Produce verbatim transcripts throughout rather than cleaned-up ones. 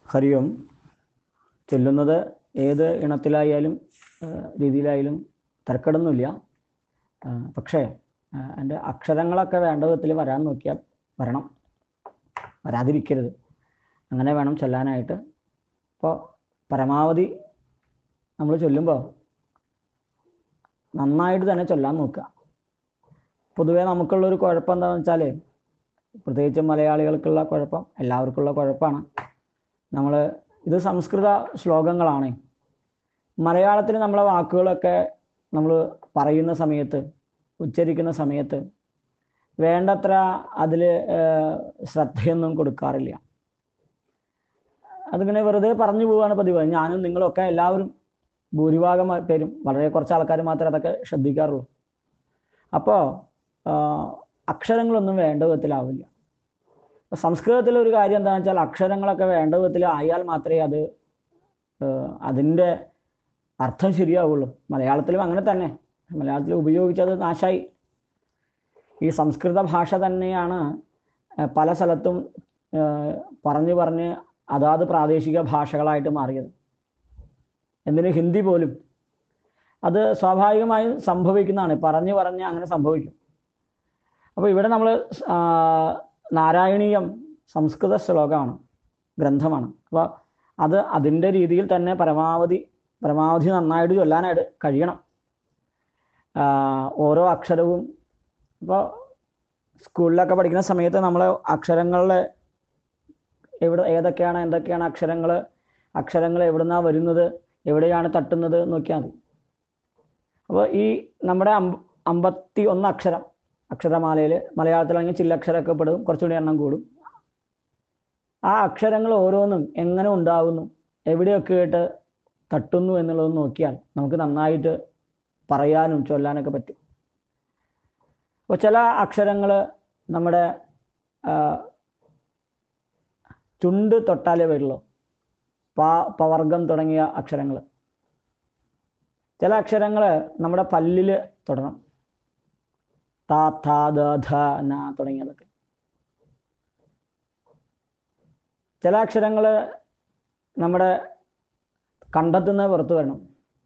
ഹരി ഓം. ചൊല്ലുന്നത് ഏത് ഇണത്തിലായാലും രീതിയിലായാലും തിരക്കിടുന്നില്ല. പക്ഷേ എൻ്റെ അക്ഷരങ്ങളൊക്കെ വേണ്ട വിധത്തിൽ വരാൻ നോക്കിയാൽ വരണം, വരാതിരിക്കരുത്. അങ്ങനെ വേണം ചൊല്ലാനായിട്ട്. അപ്പോൾ പരമാവധി നമ്മൾ ചൊല്ലുമ്പോൾ നന്നായിട്ട് തന്നെ ചൊല്ലാൻ നോക്കുക. പൊതുവേ നമുക്കുള്ളൊരു കുഴപ്പം എന്താണെന്ന് വെച്ചാൽ, പ്രത്യേകിച്ച് മലയാളികൾക്കുള്ള കുഴപ്പം, എല്ലാവർക്കുള്ള കുഴപ്പമാണ്. നമ്മൾ ഇത് സംസ്കൃത ശ്ലോകങ്ങളാണ്. മലയാളത്തിൽ നമ്മളെ വാക്കുകളൊക്കെ നമ്മൾ പറയുന്ന സമയത്ത്, ഉച്ചരിക്കുന്ന സമയത്ത് വേണ്ടത്ര അതിൽ ശ്രദ്ധയൊന്നും കൊടുക്കാറില്ല. അതിങ്ങനെ വെറുതെ പറഞ്ഞു പോവുകയാണ് പതിവ്. ഞാനും നിങ്ങളൊക്കെ എല്ലാവരും ഭൂരിഭാഗം പേരും, വളരെ കുറച്ച് ആൾക്കാർ മാത്രമേ അതൊക്കെ ശ്രദ്ധിക്കാറുള്ളൂ. അപ്പോൾ അക്ഷരങ്ങളൊന്നും വേണ്ട വിധത്തിലാവില്ല. സംസ്കൃതത്തിലൊരു കാര്യം എന്താണെന്ന് വെച്ചാൽ, അക്ഷരങ്ങളൊക്കെ വേണ്ട വിധത്തിൽ ആയാൽ മാത്രമേ അത് അതിൻ്റെ അർത്ഥം ശരിയാവുള്ളൂ. മലയാളത്തിലും അങ്ങനെ തന്നെ. മലയാളത്തിൽ ഉപയോഗിച്ചത് നാശായി. ഈ സംസ്കൃത ഭാഷ തന്നെയാണ് പല സ്ഥലത്തും പറഞ്ഞു പറഞ്ഞ് അതാത് പ്രാദേശിക ഭാഷകളായിട്ട് മാറിയത്. എന്തിന് ഹിന്ദി പോലും അത് സ്വാഭാവികമായും സംഭവിക്കുന്നതാണ്. പറഞ്ഞു പറഞ്ഞ് അങ്ങനെ സംഭവിക്കും. അപ്പോൾ ഇവിടെ നമ്മൾ നാരായണീയം സംസ്കൃത ശ്ലോകമാണ്, ഗ്രന്ഥമാണ്. അപ്പോൾ അത് അതിൻ്റെ രീതിയിൽ തന്നെ പരമാവധി പരമാവധി നന്നായിട്ട് ചൊല്ലാനായിട്ട് കഴിയണം. ഓരോ അക്ഷരവും ഇപ്പോൾ സ്കൂളിലൊക്കെ പഠിക്കുന്ന സമയത്ത് നമ്മൾ അക്ഷരങ്ങളിലെ എവിടെ ഏതൊക്കെയാണ് എന്തൊക്കെയാണ് അക്ഷരങ്ങൾ അക്ഷരങ്ങൾ എവിടുന്നാണ് വരുന്നത്, എവിടെയാണ് തട്ടുന്നത് നോക്കിയാൽ മതി. അപ്പോൾ ഈ നമ്മുടെ അമ്പ അമ്പത്തി ഒന്ന് അക്ഷരം അക്ഷരമാലയിൽ മലയാളത്തിലാണെങ്കിൽ ചില്ലക്ഷരമൊക്കെ പെടും, കുറച്ചുകൂടി എണ്ണം കൂടും. ആ അക്ഷരങ്ങൾ ഓരോന്നും എങ്ങനെ ഉണ്ടാകുന്നു, എവിടെയൊക്കെ ആയിട്ട് തട്ടുന്നു എന്നുള്ളത് നോക്കിയാൽ നമുക്ക് നന്നായിട്ട് പറയാനും ചൊല്ലാനൊക്കെ പറ്റും. അപ്പോൾ ചില അക്ഷരങ്ങൾ നമ്മുടെ ചുണ്ട് തൊട്ടാലേ വരുള്ളൂ. പ പവർഗം തുടങ്ങിയ അക്ഷരങ്ങൾ. ചില അക്ഷരങ്ങൾ നമ്മുടെ പല്ലിൽ തൊടണം. ത ഥ ദ ധ ന തുടങ്ങിയതൊക്കെ. ചില അക്ഷരങ്ങൾ നമ്മുടെ കണ്ടത്തുനിന്ന് പുറത്തു വരണം.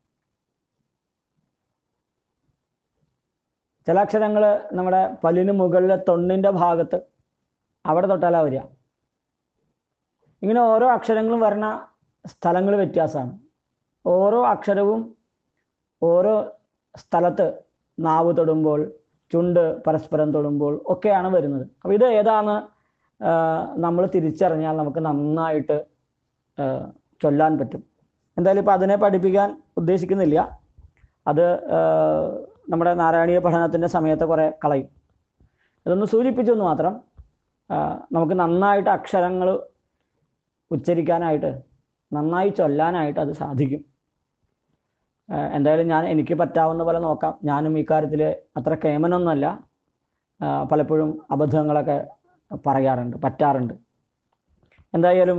ചില അക്ഷരങ്ങൾ നമ്മുടെ പല്ലിന് മുകളിലെ തൊണ്ണിൻ്റെ ഭാഗത്ത് അവിടെ തൊട്ടാലാ വരിക. ഇങ്ങനെ ഓരോ അക്ഷരങ്ങളും വരുന്ന സ്ഥലങ്ങൾ വ്യത്യാസമാണ്. ഓരോ അക്ഷരവും ഓരോ സ്ഥലത്ത് നാവ് തൊടുമ്പോൾ, ചുണ്ട് പരസ്പരം തൊടുമ്പോൾ ഒക്കെയാണ് വരുന്നത്. അപ്പോൾ ഇത് ഏതാണ് നമ്മൾ തിരിച്ചറിഞ്ഞാൽ നമുക്ക് നന്നായിട്ട് ചൊല്ലാൻ പറ്റും. എന്തായാലും ഇപ്പം അതിനെ പഠിപ്പിക്കാൻ ഉദ്ദേശിക്കുന്നില്ല. അത് നമ്മുടെ നാരായണീയ പഠനത്തിൻ്റെ സമയത്ത് കുറേ കളയും. ഇതൊന്ന് സൂചിപ്പിച്ചെന്ന് മാത്രം. നമുക്ക് നന്നായിട്ട് അക്ഷരങ്ങൾ ഉച്ചരിക്കാനായിട്ട്, നന്നായി ചൊല്ലാനായിട്ട് അത് സാധിക്കും. എന്തായാലും ഞാൻ എനിക്ക് പറ്റാവുന്ന പോലെ നോക്കാം. ഞാനും ഈ കാര്യത്തിൽ അത്ര കേമനൊന്നുമല്ല. പലപ്പോഴും അബദ്ധങ്ങളൊക്കെ പറയാറുണ്ട്, പറ്റാറുണ്ട്. എന്തായാലും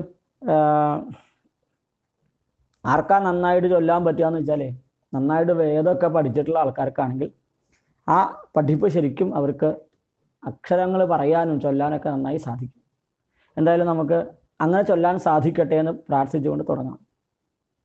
ആർക്കാ നന്നായിട്ട് ചൊല്ലാൻ പറ്റുകയെന്ന് വെച്ചാൽ, നന്നായിട്ട് വേദമൊക്കെ പഠിച്ചിട്ടുള്ള ആൾക്കാർക്കാണെങ്കിൽ ആ പഠിപ്പ് ശരിക്കും അവർക്ക് അക്ഷരങ്ങൾ പറയാനും ചൊല്ലാനൊക്കെ നന്നായി സാധിക്കും. എന്തായാലും നമുക്ക് അങ്ങനെ ചൊല്ലാൻ സാധിക്കട്ടെ എന്ന് പ്രാർത്ഥിച്ചുകൊണ്ട് തുടങ്ങാം.